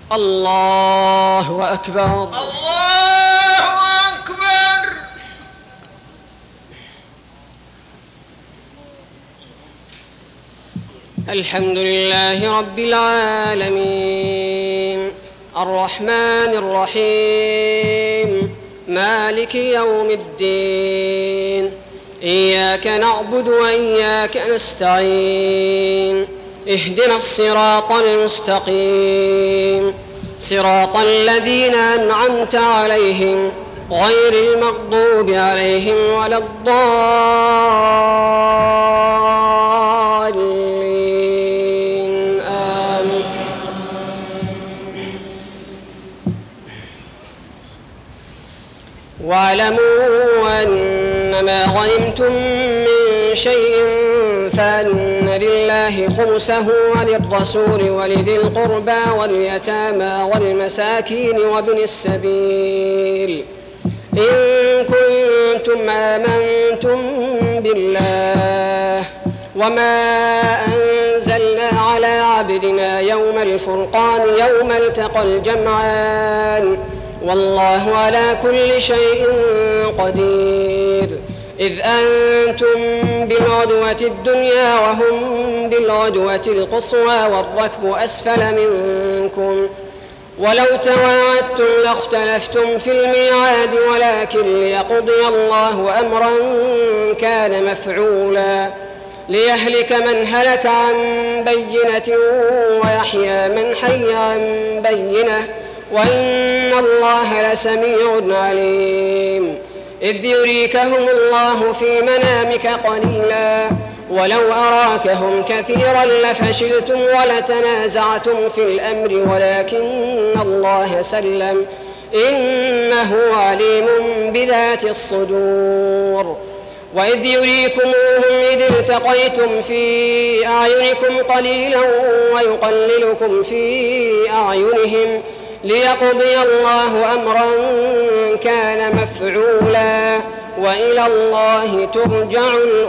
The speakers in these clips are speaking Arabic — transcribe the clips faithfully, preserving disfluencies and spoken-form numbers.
الله أكبر. الله أكبر. الحمد لله رب العالمين الرحمن الرحيم مالك يوم الدين إياك نعبد وإياك نستعين اهدنا الصراط المستقيم صراط الذين أنعمت عليهم غير المغضوب عليهم ولا الضالين آمين. واعلموا أنما غنمتم من شيء فأن لله خمسه وللرسول ولذي القربى واليتامى والمساكين وابن السبيل إن كنتم آمنتم بالله وما أنزلنا على عبدنا يوم الفرقان يوم التقى الجمعان والله على كل شيء قدير. إذ أنتم بالعدوة الدنيا وهم بالعدوة القصوى والركب أسفل منكم ولو تواعدتم لاختلفتم في الميعاد ولكن ليقضي الله أمرا كان مفعولا ليهلك من هلك عن بينة ويحيى من حي عن بينة وإن الله لسميع عليم. إذ يريكهم الله في منامك قليلا ولو أراكهم كثيرا لفشلتم ولتنازعتم في الأمر ولكن الله سلم إنه عليم بذات الصدور. وإذ يريكموهم إذ التقيتم في أعينكم قليلا ويقللكم في أعينهم ليقضي الله أمرا كان مفعولا وإلى الله ترجع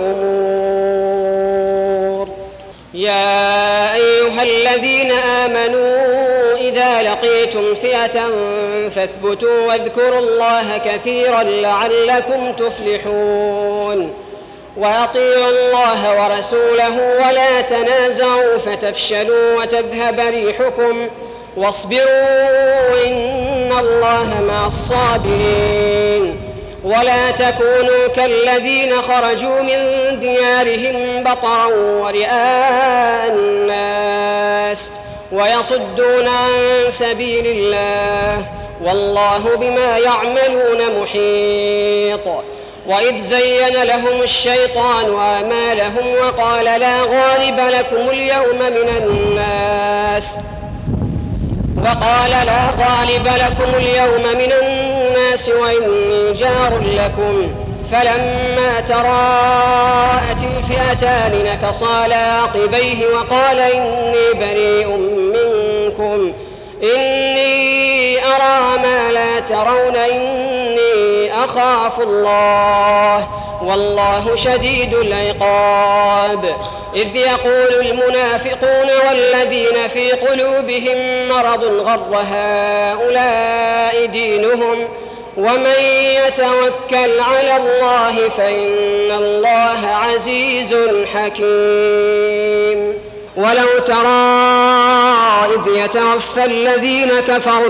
الأمور. يا أيها الذين آمنوا إذا لقيتم فئة فاثبتوا واذكروا الله كثيرا لعلكم تفلحون. وأطيعوا الله ورسوله ولا تنازعوا فتفشلوا وتذهب ريحكم واصبروا إن الله مع الصابرين. ولا تكونوا كالذين خرجوا من ديارهم بطرا ورئاء الناس ويصدون عن سبيل الله والله بما يعملون محيط. وإذ زين لهم الشيطان أعمالهم وقال لا غالب لكم اليوم من الناس وقال لا غالب لكم اليوم من الناس وإني جار لكم فلما تراءت الفئتان نكصا على عقبيه وقال إني بريء منكم إني أرى ما لا ترون إني أخاف الله والله شديد العقاب. إذ يقول المنافقون والذين في قلوبهم مرض غر هؤلاء دينهم ومن يتوكل على الله فإن الله عزيز حكيم. ولو ترى إذ يتوفى الذين كفروا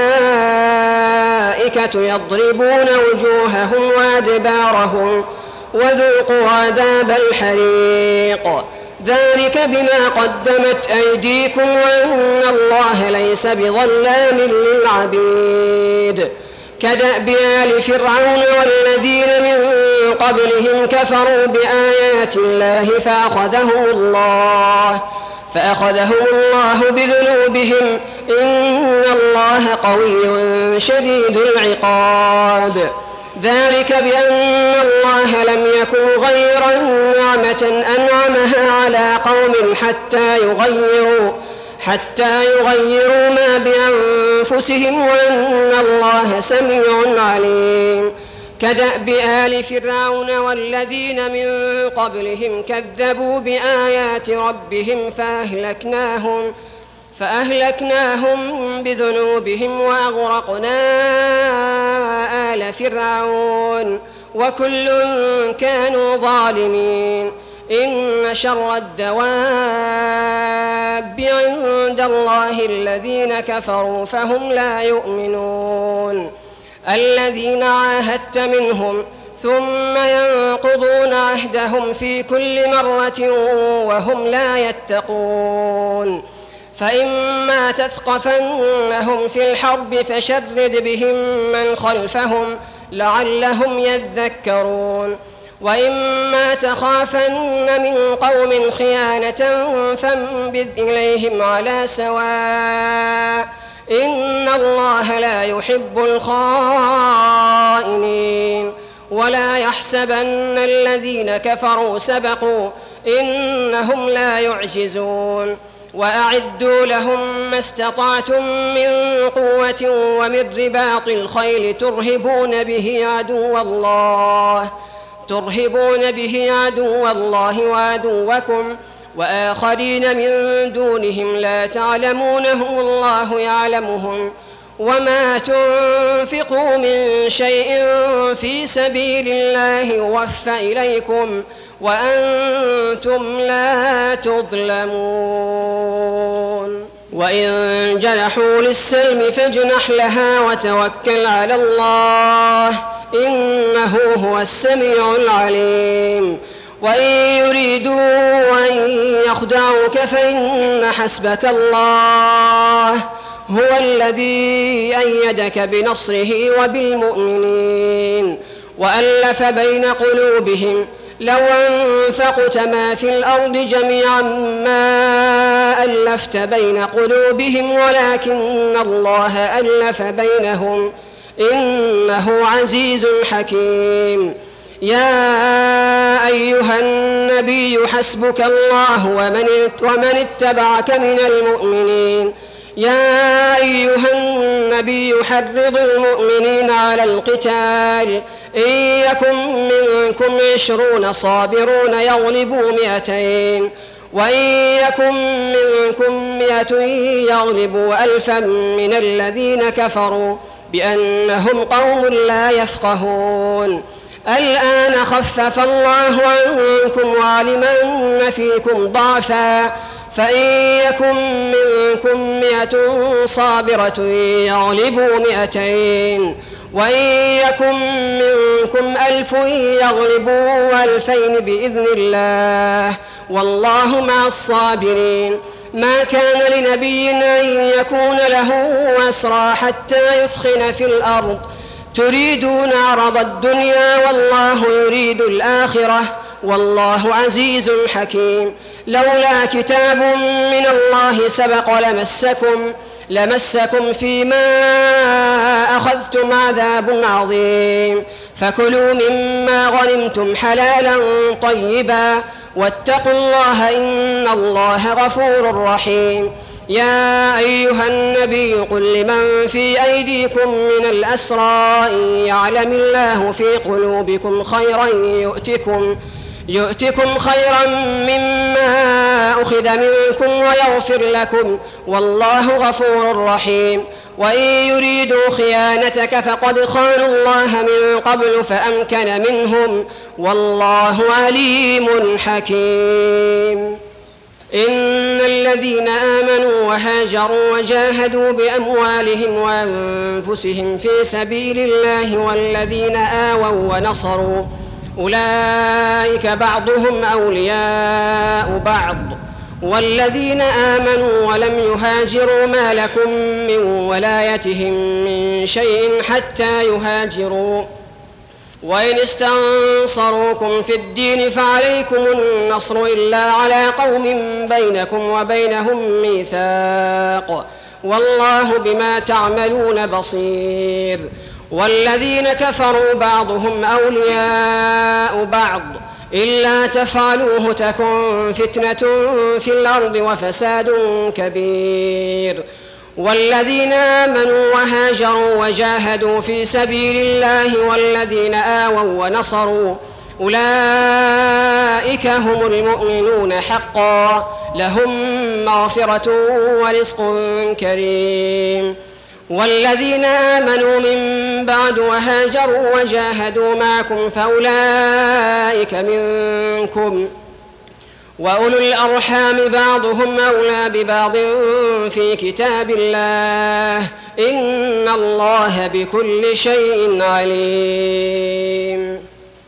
الملائكة يضربون وجوههم وأدبارهم وذوقوا عذاب الحريق ذلك بما قدمت أيديكم وأن الله ليس بظلام للعبيد. كدأب آل فرعون والذين من قبلهم كفروا بآيات الله فأخذهم الله فأخذهم الله بذنوبهم إن الله قوي شديد العقاب. ذلك بأن الله لم يكن غير نعمة أنعمها على قوم حتى يغيروا حتى يغيروا ما بأنفسهم وأن الله سميع عليم. كدأب آل فرعون والذين من قبلهم كذبوا بآيات ربهم فأهلكناهم فأهلكناهم بذنوبهم وأغرقنا آل فرعون وكل كانوا ظالمين. إن شر الدواب عند الله الذين كفروا فهم لا يؤمنون. الذين عاهدت منهم ثم ينقضون عهدهم في كل مرة وهم لا يتقون. فإما تثقفنهم في الحرب فشرد بهم من خلفهم لعلهم يذكرون. وإما تخافن من قوم خيانة فانبذ إليهم على سواء إن الله لا يحب الخائنين. ولا يحسبن الذين كفروا سبقوا إنهم لا يعجزون. وأعدوا لهم ما استطعتم من قوة ومن رباط الخيل ترهبون به عدو الله ترهبون به عدو الله وعدوكم وآخرين من دونهم لا تعلمونهم الله يعلمهم. وما تنفقوا من شيء في سبيل الله يوفى إليكم وأنتم لا تظلمون. وإن جنحوا للسلم فاجنح لها وتوكل على الله إنه هو السميع العليم. وإن يريدوا أن يخدعوك فإن حسبك الله هو الذي أيدك بنصره وبالمؤمنين وألف بين قلوبهم لو أنفقت ما في الأرض جميعا ما ألفت بين قلوبهم ولكن الله ألف بينهم إنه عزيز حكيم. يا أيها النبي حسبك الله ومن اتبعك من المؤمنين. يا أيها النبي حرض المؤمنين على القتال إن يكن منكم عشرون صابرون يغلبوا مئتين وإن يكن منكم مئة يغلبوا ألفا من الذين كفروا بأنهم قوم لا يفقهون. الآن خفف الله عنكم وعلم أن فيكم ضعفا فإن يكن منكم مئة صابرة يغلبوا مئتين وإن يكن منكم ألف يغلبوا ألفين بإذن الله والله مع الصابرين. ما كان لنبي أن يكون له أسرى حتى يثخن في الأرض تريدون عرض الدنيا والله يريد الآخرة والله عزيز حكيم. لولا كتاب من الله سبق لمسكم لمسكم فيما أخذتم عذاب عظيم. فكلوا مما غنمتم حلالا طيبا واتقوا الله إن الله غفور رحيم. يا أيها النبي قل لمن في أيديكم من الأسرى إن يعلم الله في قلوبكم خيرا يؤتكم يؤتكم خيرا مما أخذ منكم ويغفر لكم والله غفور رحيم. وإن يريدوا خيانتك فقد خانوا الله من قبل فأمكن منهم والله عليم حكيم. إن الذين آمنوا وهاجروا وجاهدوا بأموالهم وأنفسهم في سبيل الله والذين آووا ونصروا أولئك بعضهم أولياء بعض والذين آمنوا ولم يهاجروا ما لكم من ولايتهم من شيء حتى يهاجروا وإن استنصروكم في الدين فعليكم النصر إلا على قوم بينكم وبينهم ميثاق والله بما تعملون بصير. والذين كفروا بعضهم أولياء بعض إلا تفعلوه تكن فتنة في الأرض وفساد كبير. والذين آمنوا وهاجروا وجاهدوا في سبيل الله والذين آووا ونصروا أولئك هم المؤمنون حقا لهم مغفرة ورزق كريم. والذين آمنوا من بعد وهاجروا وجاهدوا معكم فأولئك منكم، وأولو الأرحام بعضهم أولى ببعض في كتاب الله إن الله بكل شيء عليم.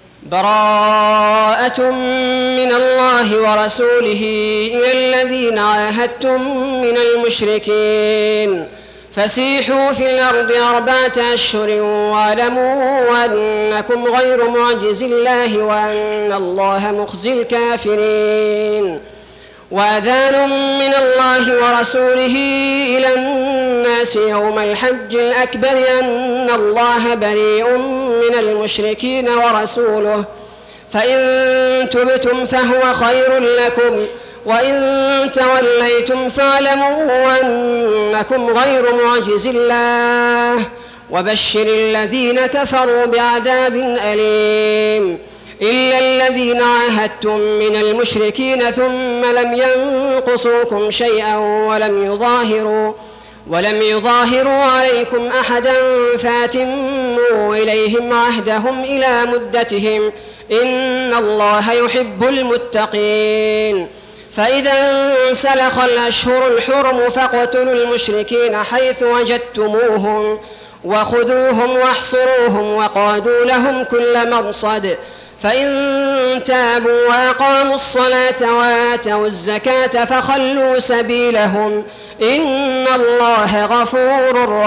براءة من الله ورسوله إلى الذين عاهدتم من المشركين فسيحوا في الأرض أربعة أشهر واعلموا أنكم غير معجز الله وأن الله مخزي الكافرين. وأذان من الله ورسوله إلى الناس يوم الحج الأكبر أن الله بريء من المشركين ورسوله، فإن تبتم فهو خير لكم، وإن توليتم فاعلموا أنكم غير معجز الله، وبشر الذين كفروا بعذاب أليم. إلا الذين عاهدتم من المشركين ثم لم ينقصوكم شيئا ولم يظاهروا ولم يظاهروا عليكم أحدا فأتموا إليهم عهدهم إلى مدتهم إن الله يحب المتقين. فإذا انسلخ الأشهر الحرم فاقتلوا المشركين حيث وجدتموهم وخذوهم واحصروهم وقعدوا لهم كل مرصد، فإن تابوا وأقاموا الصلاة وآتوا الزكاة فخلوا سبيلهم إن الله غفور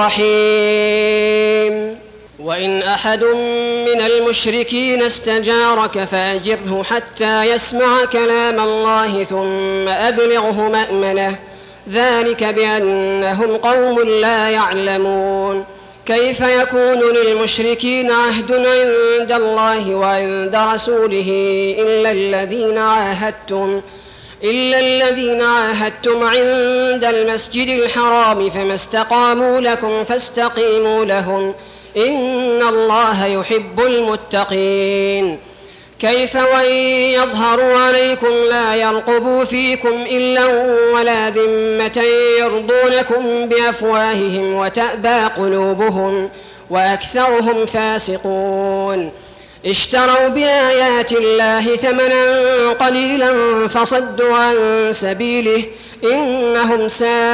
رحيم. وإن أحد من المشركين استجارك فأجره حتى يسمع كلام الله ثم أبلغه مأمنه، ذلك بأنهم قوم لا يعلمون. كيف يكون للمشركين عهد عند الله وعند رسوله إلا الذين عاهدتم إلا الذين عاهدتم عند المسجد الحرام فما استقاموا لكم فاستقيموا لهم إن الله يحب المتقين. كيف وإن يظهروا عليكم لا يرقبوا فيكم إلا ولا ذمة يرضونكم بأفواههم وتأبى قلوبهم وأكثرهم فاسقون. اشتروا بآيات الله ثمنا قليلا فصدوا عن سبيله إنهم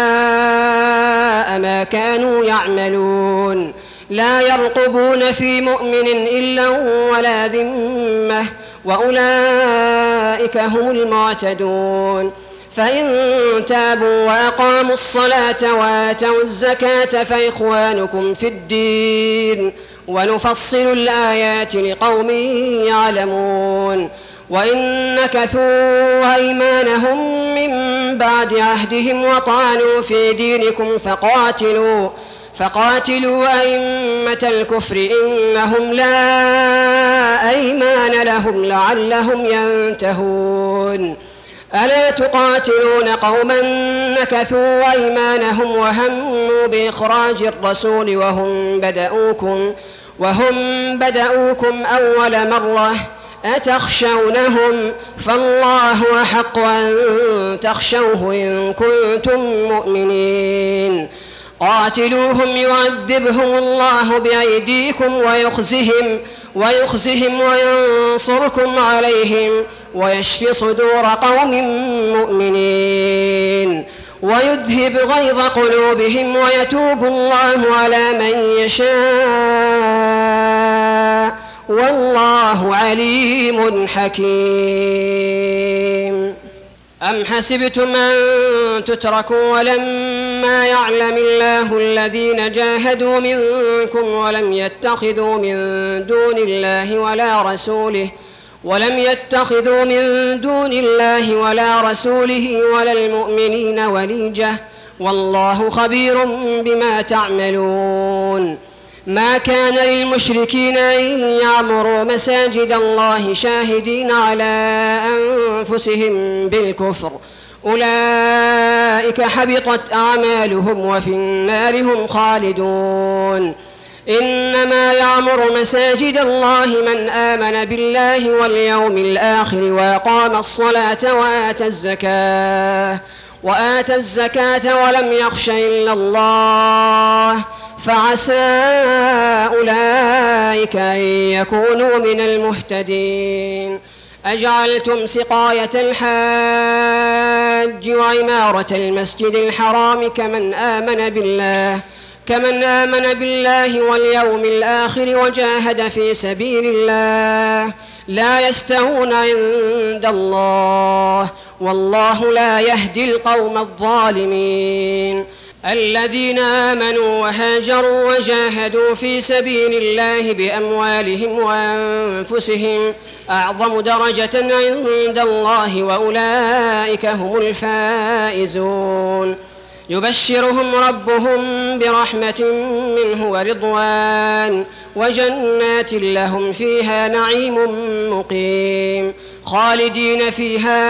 ساء ما كانوا يعملون. لا يرقبون في مؤمن إلا ولا ذمة وأولئك هم المعتدون. فإن تابوا وأقاموا الصلاة وآتوا الزكاة فإخوانكم في الدين ونفصل الآيات لقوم يعلمون. وإن نكثوا أيمانهم من بعد عهدهم وطعنوا في دينكم فقاتلوا فقاتلوا أئمة الكفر إنهم لا أيمان لهم لعلهم ينتهون. ألا تقاتلون قوما نكثوا أيمانهم وهموا بإخراج الرسول وهم بدأوكم وهم بدأوكم أول مرة أتخشونهم فالله أحق أن تخشوه إن كنتم مؤمنين. قاتلوهم يعذبهم الله بأيديكم ويخزهم ويخزهم وينصركم عليهم ويشفي صدور قوم مؤمنين ويذهب غيظ قلوبهم ويتوب الله على من يشاء والله عليم حكيم. أم حسبتم أن تتركوا ولما يعلم الله الذين جاهدوا منكم ولم يتخذوا من دون الله ولا رسوله ولم يتخذوا من دون الله ولا رسوله ولا المؤمنين وليجة والله خبير بما تعملون. ما كان للمشركين أن يعمروا مساجد الله شاهدين على أنفسهم بالكفر أولئك حبطت أعمالهم وفي النار هم خالدون. إنما يعمر مساجد الله من آمن بالله واليوم الآخر وأقام الصلاة وآتى الزكاة وآتى الزكاة ولم يخش إلا الله فعسى أولئك أن يكونوا من المهتدين. أجعلتم سقاية الحاج وعمارة المسجد الحرام كمن آمن بالله كمن آمن بالله واليوم الآخر وجاهد في سبيل الله لا يستوون عند الله والله لا يهدي القوم الظالمين. الذين آمنوا وهاجروا وجاهدوا في سبيل الله بأموالهم وأنفسهم أعظم درجة عند الله وأولئك هم الفائزون. يبشرهم ربهم برحمة منه ورضوان وجنات لهم فيها نعيم مقيم خالدين فيها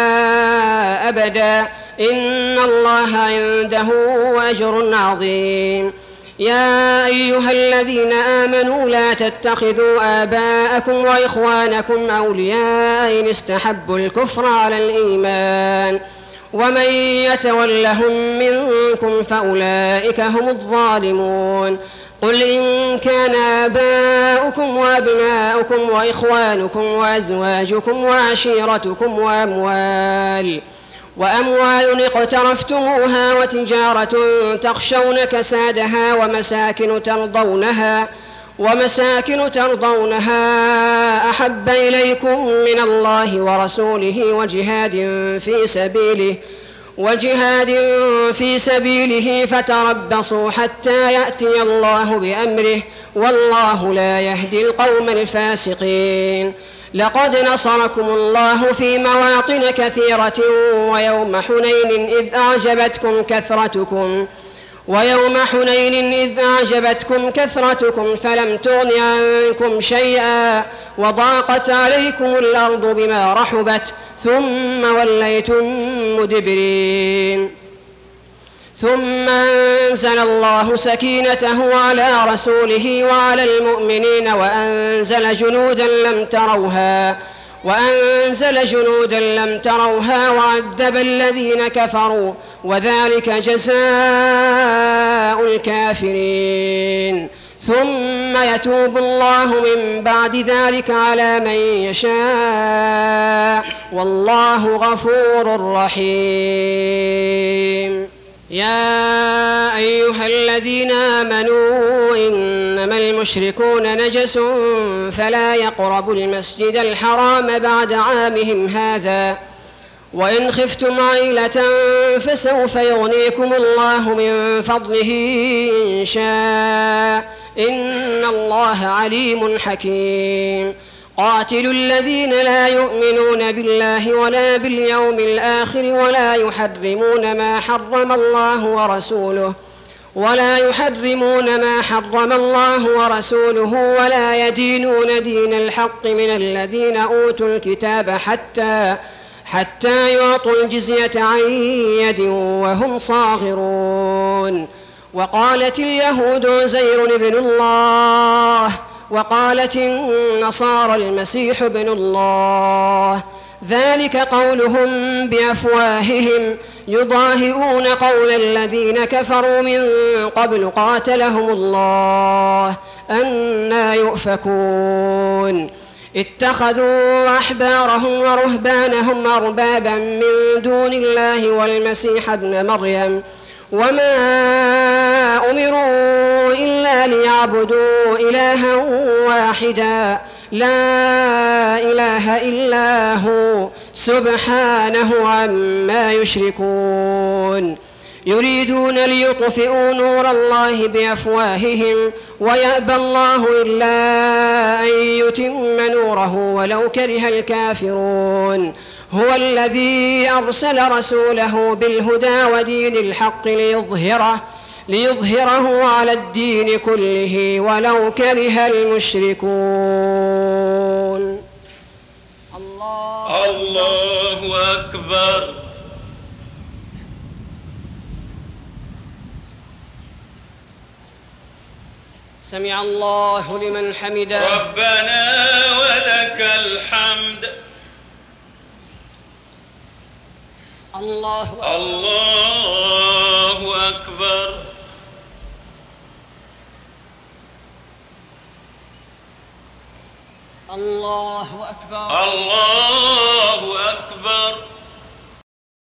أبدا إن الله عنده أجر عظيم. يا أيها الذين آمنوا لا تتخذوا آباءكم وإخوانكم أولياء إن استحبوا الكفر على الإيمان ومن يتولهم منكم فأولئك هم الظالمون. قل إن كان آباؤكم وأبناؤكم وإخوانكم وأزواجكم وعشيرتكم وأموال وأموال اقترفتموها وتجارة تخشون كسادها ومساكن ترضونها ومساكن ترضونها أحب إليكم من الله ورسوله وجهاد في سبيله وجهاد في سبيله فتربصوا حتى يأتي الله بأمره والله لا يهدي القوم الفاسقين. لقد نصركم الله في مواطن كثيرة ويوم حنين إذ أعجبتكم كثرتكم ويوم حنين إذ أعجبتكم كثرتكم فلم تغن عنكم شيئا وضاقت عليكم الأرض بما رحبت ثم وليتم مدبرين. ثم أنزل الله سكينته على رسوله وعلى المؤمنين وأنزل جنودا لم تروها وأنزل جنودا لم تروها وعذب الذين كفروا وذلك جزاء الكافرين. ثم يتوب الله من بعد ذلك على من يشاء والله غفور رحيم. يا أيها الذين آمنوا إنما المشركون نجس فلا يقربوا المسجد الحرام بعد عامهم هذا وإن خفتم عيلة فسوف يغنيكم الله من فضله إن شاء إن الله عليم حكيم. قاتلوا الذين لا يؤمنون بالله ولا باليوم الآخر ولا يحرمون ما حرم الله ورسوله ولا يحرمون ما حرم الله ورسوله ولا يدينون دين الحق من الذين أوتوا الكتاب حتى حتى يعطوا الجزية عن يد وهم صاغرون. وقالت اليهود عزير ابن الله وقالت النصارى المسيح ابن الله ذلك قولهم بأفواههم يضاهئون قول الذين كفروا من قبل قاتلهم الله أنى يؤفكون. اتخذوا أحبارهم ورهبانهم أربابا من دون الله والمسيح ابن مريم وما أمروا إلا ليعبدوا إلها واحدا لا إله إلا هو سبحانه عما يشركون. يريدون ليطفئوا نور الله بأفواههم ويأبى الله إلا أن يتم نوره ولو كره الكافرون. هو الذي أرسل رسوله بالهدى ودين الحق ليظهره ليظهره على الدين كله ولو كره المشركون. الله, الله أكبر. سمع الله لمن حمده. ربنا ولك الحمد. الله أكبر. الله أكبر. الله أكبر. الله